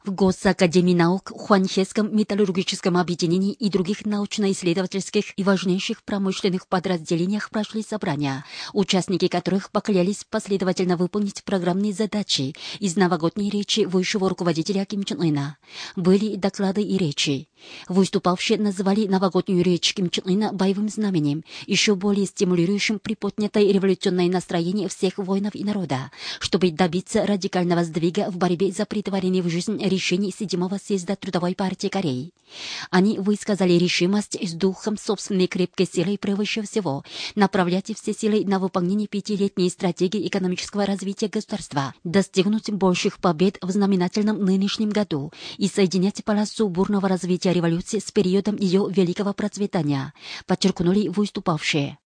в Госакадемии наук, Хуанхесском металлургическом объединении и других научно-исследовательских и важнейших промышленных подразделениях прошли собрания, участники которых поклялись последовательно выполнить программные задачи из новогодней речи высшего руководителя Ким Чен Ына. Были доклады и речи. Выступавшие называли новогоднюю речь Ким Чен Ына боевым знаменем, еще более стимулирующим приподнятое революционное настроение всех воинов и народа, чтобы добиться радикального сдвига в борьбе за претворение в жизнь решений 7-го съезда Трудовой партии Кореи. Они высказали решимость с духом собственной крепкой силой превыше всего направлять все силы на выполнение 5-летней стратегии экономического развития государства, достигнуть больших побед в знаменательном нынешнем году и соединять полосу бурного развития революции с периодом ее великого процветания, подчеркнули выступавшие.